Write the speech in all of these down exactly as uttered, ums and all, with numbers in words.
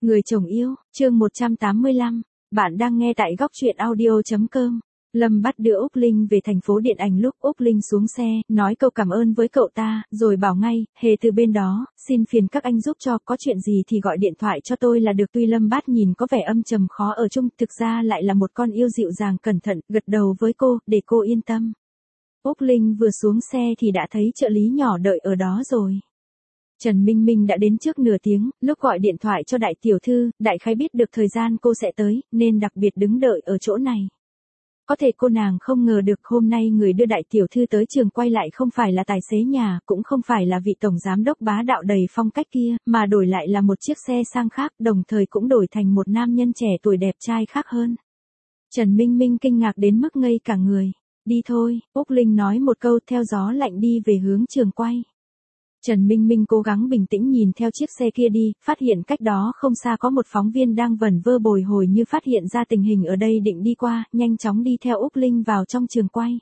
Người chồng yêu, chương một trăm tám mươi lăm, bạn đang nghe tại góc truyện audio chấm com. Lâm bắt đưa Úc Linh về thành phố điện ảnh lúc Úc Linh xuống xe, nói câu cảm ơn với cậu ta, rồi bảo ngay, Hề từ bên đó, xin phiền các anh giúp cho, có chuyện gì thì gọi điện thoại cho tôi là được. Tuy Lâm Bát nhìn có vẻ âm trầm khó ở chung, thực ra lại là một con yêu dịu dàng cẩn thận, gật đầu với cô, để cô yên tâm. Úc Linh vừa xuống xe thì đã thấy trợ lý nhỏ đợi ở đó rồi. Trần Minh Minh đã đến trước nửa tiếng, lúc gọi điện thoại cho đại tiểu thư, đại khái biết được thời gian cô sẽ tới, nên đặc biệt đứng đợi ở chỗ này. Có thể cô nàng không ngờ được hôm nay người đưa đại tiểu thư tới trường quay lại không phải là tài xế nhà, cũng không phải là vị tổng giám đốc bá đạo đầy phong cách kia, mà đổi lại là một chiếc xe sang khác, đồng thời cũng đổi thành một nam nhân trẻ tuổi đẹp trai khác hơn. Trần Minh Minh kinh ngạc đến mức ngây cả người. Đi thôi, Úc Linh nói một câu theo gió lạnh đi về hướng trường quay. Trần Minh Minh cố gắng bình tĩnh nhìn theo chiếc xe kia đi, phát hiện cách đó không xa có một phóng viên đang vẩn vơ bồi hồi như phát hiện ra tình hình ở đây định đi qua, nhanh chóng đi theo Úc Linh vào trong trường quay.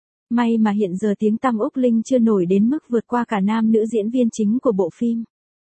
May mà hiện giờ tiếng tăm Úc Linh chưa nổi đến mức vượt qua cả nam nữ diễn viên chính của bộ phim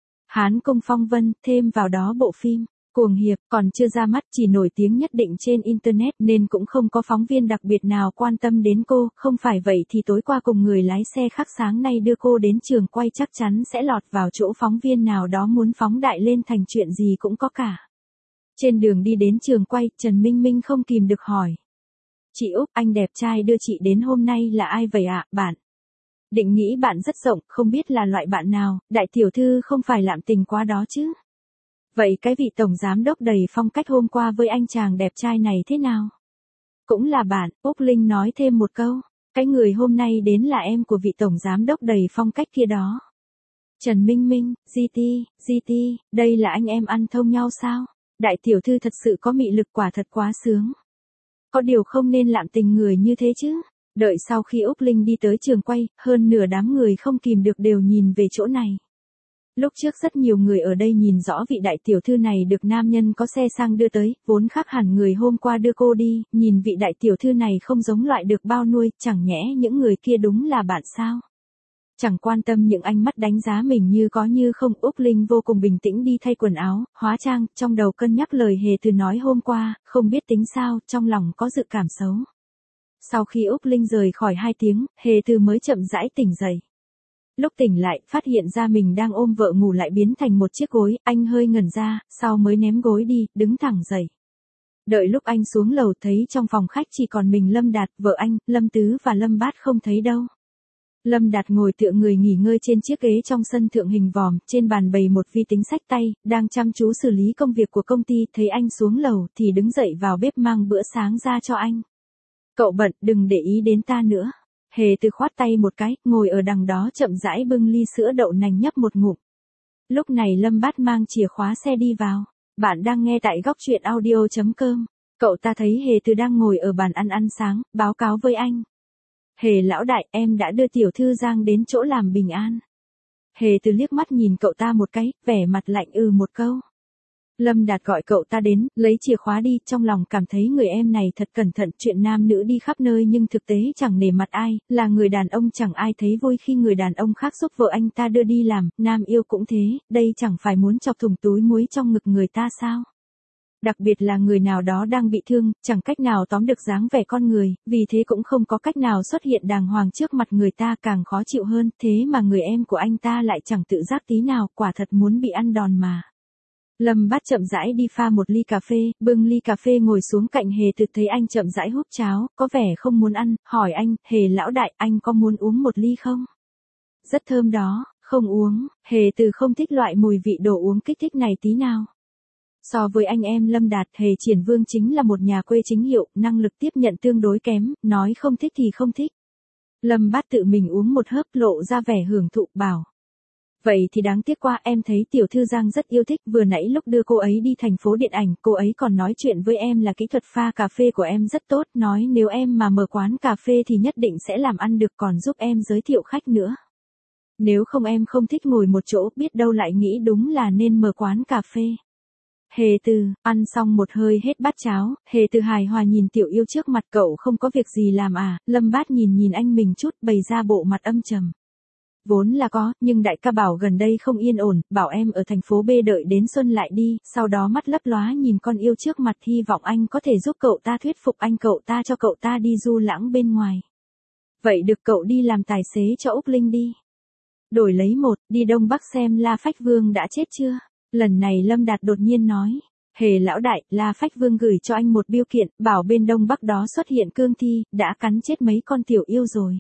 Hán Công Phong Vân, thêm vào đó bộ phim Cuồng Hiệp còn chưa ra mắt, chỉ nổi tiếng nhất định trên Internet nên cũng không có phóng viên đặc biệt nào quan tâm đến cô, không phải vậy thì tối qua cùng người lái xe khác sáng nay đưa cô đến trường quay chắc chắn sẽ lọt vào chỗ phóng viên nào đó muốn phóng đại lên thành chuyện gì cũng có cả. Trên đường đi đến trường quay, Trần Minh Minh không kìm được hỏi. Chị Úc, anh đẹp trai đưa chị đến hôm nay là ai vậy ạ, bạn? Định nghĩ bạn rất rộng, không biết là loại bạn nào, đại tiểu thư không phải lạm tình quá đó chứ? Vậy cái vị tổng giám đốc đầy phong cách hôm qua với anh chàng đẹp trai này thế nào? Cũng là bạn, Úc Linh nói thêm một câu. Cái người hôm nay đến là em của vị tổng giám đốc đầy phong cách kia đó. Trần Minh Minh, giê tê, giê tê, đây là anh em ăn thông nhau sao? Đại tiểu thư thật sự có mị lực, quả thật quá sướng. Có điều không nên lạm tình người như thế chứ. Đợi sau khi Úc Linh đi tới trường quay, hơn nửa đám người không kìm được đều nhìn về chỗ này. Lúc trước rất nhiều người ở đây nhìn rõ vị đại tiểu thư này được nam nhân có xe sang đưa tới, vốn khác hẳn người hôm qua đưa cô đi, nhìn vị đại tiểu thư này không giống loại được bao nuôi, chẳng nhẽ những người kia đúng là bạn sao? Chẳng quan tâm những ánh mắt đánh giá mình như có như không, Úc Linh vô cùng bình tĩnh đi thay quần áo, hóa trang, trong đầu cân nhắc lời Hề Từ nói hôm qua, không biết tính sao, trong lòng có dự cảm xấu. Sau khi Úc Linh rời khỏi hai tiếng, Hề Từ mới chậm rãi tỉnh dậy. Lúc tỉnh lại, phát hiện ra mình đang ôm vợ ngủ lại biến thành một chiếc gối, anh hơi ngẩn ra, sau mới ném gối đi, đứng thẳng dậy. Đợi lúc anh xuống lầu thấy trong phòng khách chỉ còn mình Lâm Đạt, vợ anh, Lâm Tứ và Lâm Bát không thấy đâu. Lâm Đạt ngồi tựa người nghỉ ngơi trên chiếc ghế trong sân thượng hình vòm, trên bàn bày một vi tính sách tay, đang chăm chú xử lý công việc của công ty, thấy anh xuống lầu thì đứng dậy vào bếp mang bữa sáng ra cho anh. Cậu bận, đừng để ý đến ta nữa. Hề Từ khoát tay một cái, ngồi ở đằng đó chậm rãi bưng ly sữa đậu nành nhấp một ngụm. Lúc này Lâm Bát mang chìa khóa xe đi vào. Bạn đang nghe tại góc truyện audio chấm com. Cậu ta thấy Hề Từ đang ngồi ở bàn ăn ăn sáng, báo cáo với anh. Hề lão đại, em đã đưa tiểu thư Giang đến chỗ làm bình an. Hề Từ liếc mắt nhìn cậu ta một cái, vẻ mặt lạnh ừ một câu. Lâm Đạt gọi cậu ta đến, lấy chìa khóa đi, trong lòng cảm thấy người em này thật cẩn thận, chuyện nam nữ đi khắp nơi nhưng thực tế chẳng nể mặt ai, là người đàn ông chẳng ai thấy vui khi người đàn ông khác giúp vợ anh ta đưa đi làm, nam yêu cũng thế, đây chẳng phải muốn chọc thủng túi muối trong ngực người ta sao? Đặc biệt là người nào đó đang bị thương, chẳng cách nào tóm được dáng vẻ con người, vì thế cũng không có cách nào xuất hiện đàng hoàng trước mặt người ta, càng khó chịu hơn, thế mà người em của anh ta lại chẳng tự giác tí nào, quả thật muốn bị ăn đòn mà. Lâm Bát chậm rãi đi pha một ly cà phê, bưng ly cà phê ngồi xuống cạnh Hề Từ, thấy anh chậm rãi húp cháo, có vẻ không muốn ăn, hỏi anh, Hề lão đại, anh có muốn uống một ly không? Rất thơm đó, không uống, Hề Từ không thích loại mùi vị đồ uống kích thích này tí nào. So với anh em Lâm Đạt, Hề Triển Vương chính là một nhà quê chính hiệu, năng lực tiếp nhận tương đối kém, nói không thích thì không thích. Lâm Bát tự mình uống một hớp, lộ ra vẻ hưởng thụ, bảo. Vậy thì đáng tiếc quá, em thấy tiểu thư Giang rất yêu thích, vừa nãy lúc đưa cô ấy đi thành phố điện ảnh, cô ấy còn nói chuyện với em là kỹ thuật pha cà phê của em rất tốt, nói nếu em mà mở quán cà phê thì nhất định sẽ làm ăn được, còn giúp em giới thiệu khách nữa. Nếu không em không thích ngồi một chỗ, biết đâu lại nghĩ đúng là nên mở quán cà phê. Hề Từ, ăn xong một hơi hết bát cháo, Hề Từ hài hòa nhìn tiểu yêu trước mặt, cậu không có việc gì làm à? Lâm Bát nhìn nhìn anh mình chút, bày ra bộ mặt âm trầm. Vốn là có, nhưng đại ca bảo gần đây không yên ổn, bảo em ở thành phố B đợi đến xuân lại đi, sau đó mắt lấp lóa nhìn con yêu trước mặt hy vọng anh có thể giúp cậu ta thuyết phục anh cậu ta cho cậu ta đi du lãng bên ngoài. Vậy được cậu đi làm tài xế cho Úc Linh đi. Đổi lấy một, đi Đông Bắc xem La Phách Vương đã chết chưa? Lần này Lâm Đạt đột nhiên nói. Hề lão đại, La Phách Vương gửi cho anh một biêu kiện, bảo bên Đông Bắc đó xuất hiện cương thi, đã cắn chết mấy con tiểu yêu rồi.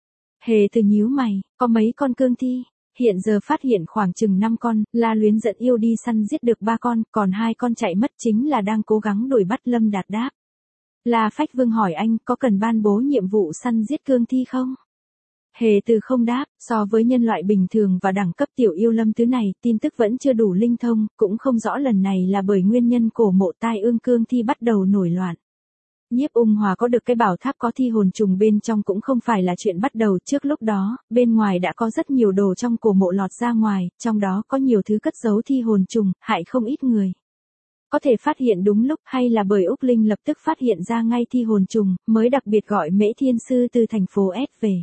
Hề Từ nhíu mày, có mấy con cương thi? Hiện giờ phát hiện khoảng chừng năm con, La Luyến dẫn yêu đi săn giết được ba con, còn hai con chạy mất chính là đang cố gắng đuổi bắt. Lâm Đạt đáp. La Phách Vương hỏi anh có cần ban bố nhiệm vụ săn giết cương thi không? Hề Từ không đáp, so với nhân loại bình thường và đẳng cấp tiểu yêu lâm thứ này, tin tức vẫn chưa đủ linh thông, cũng không rõ lần này là bởi nguyên nhân cổ mộ tai ương cương thi bắt đầu nổi loạn. Nhiếp Ung Hòa có được cái bảo tháp có thi hồn trùng bên trong cũng không phải là chuyện bắt đầu, trước lúc đó, bên ngoài đã có rất nhiều đồ trong cổ mộ lọt ra ngoài, trong đó có nhiều thứ cất giấu thi hồn trùng, hại không ít người. Có thể phát hiện đúng lúc hay là bởi Úc Linh lập tức phát hiện ra ngay thi hồn trùng, mới đặc biệt gọi Mễ Thiên Sư từ thành phố S về.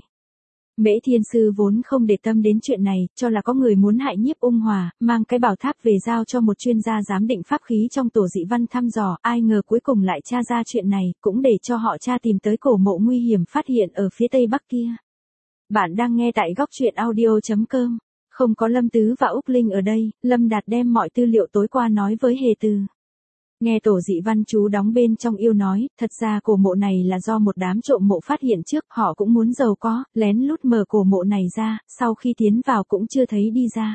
Mễ Thiên Sư vốn không để tâm đến chuyện này, cho là có người muốn hại Nhiếp Ung Hòa, mang cái bảo tháp về giao cho một chuyên gia giám định pháp khí trong tổ dị văn thăm dò, ai ngờ cuối cùng lại tra ra chuyện này, cũng để cho họ tra tìm tới cổ mộ nguy hiểm phát hiện ở phía tây bắc kia. Bạn đang nghe tại góc truyện audio chấm com. Không có Lâm Tứ và Úc Linh ở đây, Lâm Đạt đem mọi tư liệu tối qua nói với Hề Từ. Nghe tổ dị văn chú đóng bên trong yêu nói, thật ra cổ mộ này là do một đám trộm mộ phát hiện trước, họ cũng muốn giàu có, lén lút mở cổ mộ này ra, sau khi tiến vào cũng chưa thấy đi ra.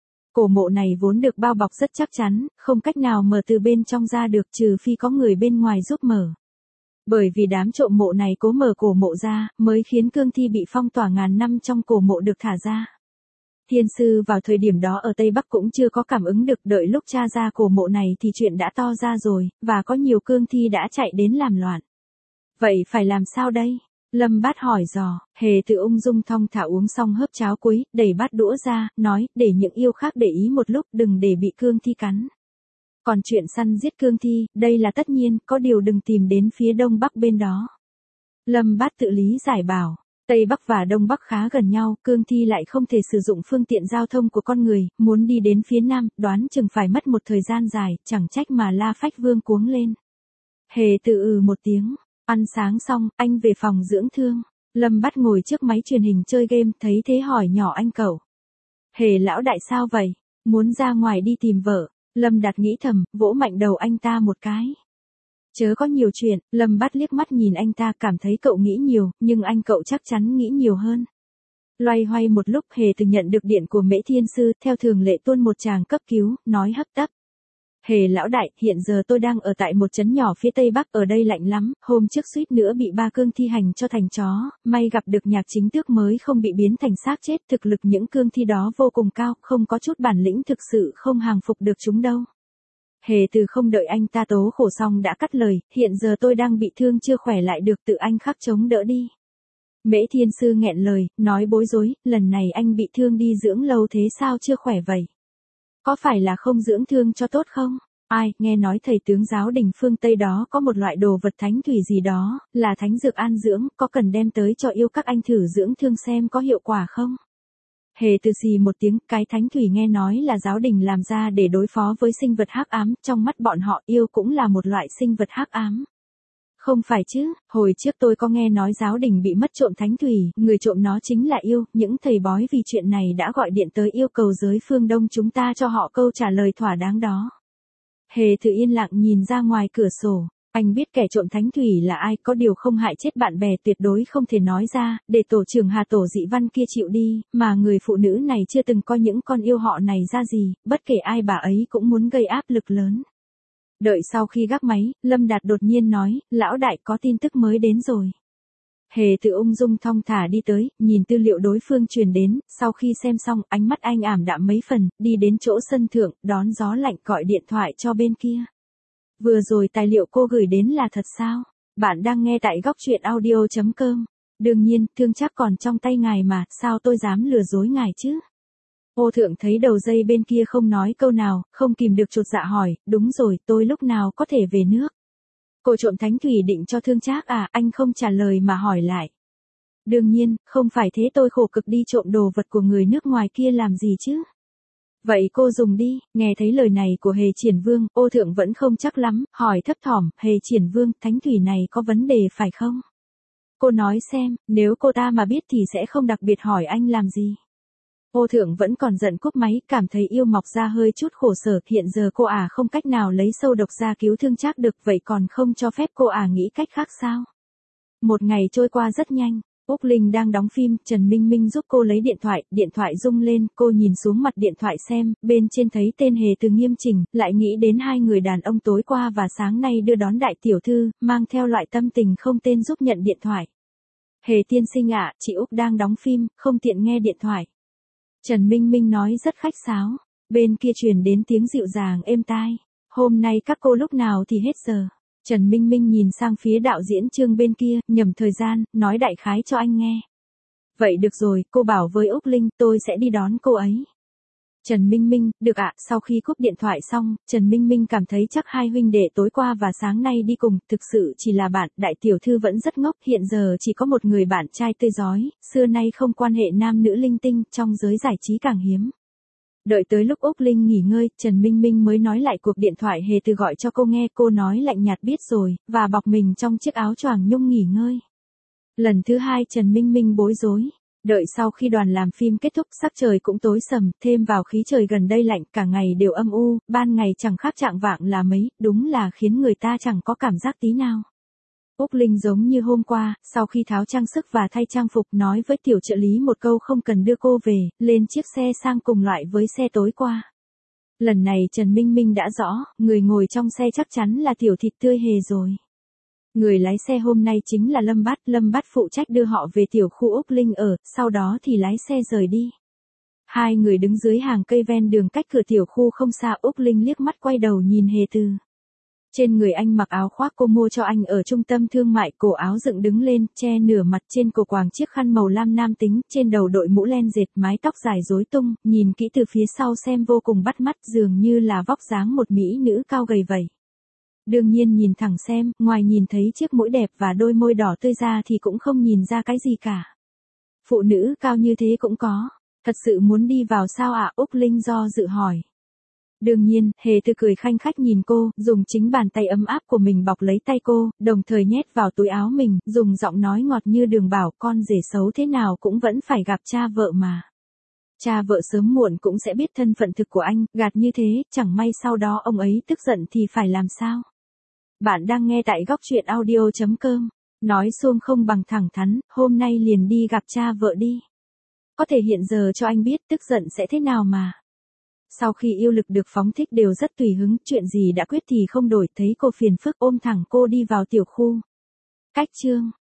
Cổ mộ này vốn được bao bọc rất chắc chắn, không cách nào mở từ bên trong ra được trừ phi có người bên ngoài giúp mở. Bởi vì đám trộm mộ này cố mở cổ mộ ra, mới khiến cương thi bị phong tỏa ngàn năm trong cổ mộ được thả ra. Thiên sư vào thời điểm đó ở Tây Bắc cũng chưa có cảm ứng được, đợi lúc tra ra cổ mộ này thì chuyện đã to ra rồi, và có nhiều cương thi đã chạy đến làm loạn. Vậy phải làm sao đây? Lâm Bát hỏi dò, Hề Từ ung dung thong thả uống xong hớp cháo cuối, đẩy bát đũa ra, nói, để những yêu khác để ý một lúc, đừng để bị cương thi cắn. Còn chuyện săn giết cương thi, đây là tất nhiên, có điều đừng tìm đến phía Đông Bắc bên đó. Lâm Bát tự lý giải bảo. Tây Bắc và Đông Bắc khá gần nhau, cương thi lại không thể sử dụng phương tiện giao thông của con người, muốn đi đến phía Nam, đoán chừng phải mất một thời gian dài, chẳng trách mà La Phách Vương cuống lên. Hề Từ ừ một tiếng, ăn sáng xong, anh về phòng dưỡng thương. Lâm Bát ngồi trước máy truyền hình chơi game, thấy thế hỏi nhỏ anh cậu. Hề lão đại sao vậy? Muốn ra ngoài đi tìm vợ. Lâm Đạt nghĩ thầm, vỗ mạnh đầu anh ta một cái. Chớ có nhiều chuyện, Lâm Bát liếc mắt nhìn anh ta, cảm thấy cậu nghĩ nhiều, nhưng anh cậu chắc chắn nghĩ nhiều hơn. Loay hoay một lúc, Hề Từ nhận được điện của Mễ Thiên Sư, theo thường lệ tuôn một tràng cấp cứu, nói hấp tấp. Hề lão đại, hiện giờ tôi đang ở tại một trấn nhỏ phía tây bắc, ở đây lạnh lắm, hôm trước suýt nữa bị ba cương thi hành cho thành chó, may gặp được Nhạc Chính Tước mới không bị biến thành xác chết, thực lực những cương thi đó vô cùng cao, không có chút bản lĩnh thực sự không hàng phục được chúng đâu. Hề Từ không đợi anh ta tố khổ xong đã cắt lời, hiện giờ tôi đang bị thương chưa khỏe lại được, tự anh khắc chống đỡ đi. Mễ Thiên Sư nghẹn lời, nói bối rối, lần này anh bị thương đi dưỡng lâu thế sao chưa khỏe vậy? Có phải là không dưỡng thương cho tốt không? Ai, nghe nói thầy tướng giáo đình phương Tây đó có một loại đồ vật thánh thủy gì đó, là thánh dược an dưỡng, có cần đem tới cho yêu các anh thử dưỡng thương xem có hiệu quả không? Hề Từ xì một tiếng, cái thánh thủy nghe nói là giáo đình làm ra để đối phó với sinh vật hắc ám, trong mắt bọn họ yêu cũng là một loại sinh vật hắc ám. Không phải chứ, hồi trước tôi có nghe nói giáo đình bị mất trộm thánh thủy, người trộm nó chính là yêu, những thầy bói vì chuyện này đã gọi điện tới yêu cầu giới phương Đông chúng ta cho họ câu trả lời thỏa đáng đó. Hề Từ yên lặng nhìn ra ngoài cửa sổ. Anh biết kẻ trộm thánh thủy là ai, có điều không hại chết bạn bè tuyệt đối không thể nói ra, để tổ trưởng Hà tổ dị văn kia chịu đi, mà người phụ nữ này chưa từng coi những con yêu họ này ra gì, bất kể ai bà ấy cũng muốn gây áp lực lớn. Đợi sau khi gác máy, Lâm Đạt đột nhiên nói, lão đại có tin tức mới đến rồi. Hề Từ ung dung thong thả đi tới, nhìn tư liệu đối phương truyền đến, sau khi xem xong, ánh mắt anh ảm đạm mấy phần, đi đến chỗ sân thượng, đón gió lạnh gọi điện thoại cho bên kia. Vừa rồi tài liệu cô gửi đến là thật sao? Bạn đang nghe tại góc truyện audio chấm com. Đương nhiên, thương chắc còn trong tay ngài mà, sao tôi dám lừa dối ngài chứ? Ô Thượng thấy đầu dây bên kia không nói câu nào, không kìm được chột dạ hỏi, đúng rồi, tôi lúc nào có thể về nước? Cô trộm thánh thủy định cho thương trác à, anh không trả lời mà hỏi lại. Đương nhiên, không phải thế tôi khổ cực đi trộm đồ vật của người nước ngoài kia làm gì chứ. Vậy cô dùng đi, nghe thấy lời này của Hề Triển Vương, Ô Thượng vẫn không chắc lắm, hỏi thấp thỏm, Hề Triển Vương, thánh thủy này có vấn đề phải không? Cô nói xem, nếu cô ta mà biết thì sẽ không đặc biệt hỏi anh làm gì. Ô Thượng vẫn còn giận cúp máy, cảm thấy yêu mọc ra hơi chút khổ sở, hiện giờ cô ả không cách nào lấy sâu độc ra cứu thương Trác được, vậy còn không cho phép cô ả nghĩ cách khác sao? Một ngày trôi qua rất nhanh. Úc Linh đang đóng phim, Trần Minh Minh giúp cô lấy điện thoại, điện thoại rung lên, cô nhìn xuống mặt điện thoại xem, bên trên thấy tên Hề Từ Nghiêm Trình, lại nghĩ đến hai người đàn ông tối qua và sáng nay đưa đón đại tiểu thư, mang theo loại tâm tình không tên giúp nhận điện thoại. Hề tiên sinh ạ, chị Úc đang đóng phim, không tiện nghe điện thoại. Trần Minh Minh nói rất khách sáo, bên kia truyền đến tiếng dịu dàng êm tai. Hôm nay các cô lúc nào thì hết giờ. Trần Minh Minh nhìn sang phía đạo diễn Trương bên kia, nhầm thời gian, nói đại khái cho anh nghe. Vậy được rồi, cô bảo với Úc Linh, tôi sẽ đi đón cô ấy. Trần Minh Minh, được ạ, sau khi cúp điện thoại xong, Trần Minh Minh cảm thấy chắc hai huynh đệ tối qua và sáng nay đi cùng, thực sự chỉ là bạn, đại tiểu thư vẫn rất ngốc, hiện giờ chỉ có một người bạn trai tươi rói, xưa nay không quan hệ nam nữ linh tinh, trong giới giải trí càng hiếm. Đợi tới lúc Úc Linh nghỉ ngơi, Trần Minh Minh mới nói lại cuộc điện thoại Hề Từ gọi cho cô nghe, cô nói lạnh nhạt biết rồi, và bọc mình trong chiếc áo choàng nhung nghỉ ngơi. Lần thứ hai Trần Minh Minh bối rối. Đợi sau khi đoàn làm phim kết thúc, sắc trời cũng tối sầm, thêm vào khí trời gần đây lạnh, cả ngày đều âm u, ban ngày chẳng khác trạng vạng là mấy, đúng là khiến người ta chẳng có cảm giác tí nào. Úc Linh giống như hôm qua, sau khi tháo trang sức và thay trang phục, nói với tiểu trợ lý một câu không cần đưa cô về, lên chiếc xe sang cùng loại với xe tối qua. Lần này Trần Minh Minh đã rõ, người ngồi trong xe chắc chắn là tiểu thịt tươi Hề rồi. Người lái xe hôm nay chính là Lâm Bát, Lâm Bát phụ trách đưa họ về tiểu khu Úc Linh ở, sau đó thì lái xe rời đi. Hai người đứng dưới hàng cây ven đường cách cửa tiểu khu không xa, Úc Linh liếc mắt quay đầu nhìn Hề Từ. Trên người anh mặc áo khoác cô mua cho anh ở trung tâm thương mại, cổ áo dựng đứng lên, che nửa mặt, trên cổ quàng chiếc khăn màu lam nam tính, trên đầu đội mũ len dệt, mái tóc dài rối tung, nhìn kỹ từ phía sau xem vô cùng bắt mắt, dường như là vóc dáng một mỹ nữ cao gầy vậy. Đương nhiên nhìn thẳng xem, ngoài nhìn thấy chiếc mũi đẹp và đôi môi đỏ tươi ra thì cũng không nhìn ra cái gì cả. Phụ nữ cao như thế cũng có, thật sự muốn đi vào sao ạ? Úc Linh do dự hỏi. Đương nhiên, Hề Từ cười khanh khách nhìn cô, dùng chính bàn tay ấm áp của mình bọc lấy tay cô, đồng thời nhét vào túi áo mình, dùng giọng nói ngọt như đường bảo, con rể xấu thế nào cũng vẫn phải gặp cha vợ mà. Cha vợ sớm muộn cũng sẽ biết thân phận thực của anh, gạt như thế, chẳng may sau đó ông ấy tức giận thì phải làm sao? Bạn đang nghe tại góc truyện audio chấm com. Nói xuông không bằng thẳng thắn, hôm nay liền đi gặp cha vợ đi. Có thể hiện giờ cho anh biết tức giận sẽ thế nào mà. Sau khi yêu lực được phóng thích đều rất tùy hứng, chuyện gì đã quyết thì không đổi, thấy cô phiền phức ôm thẳng cô đi vào tiểu khu. Cách chương.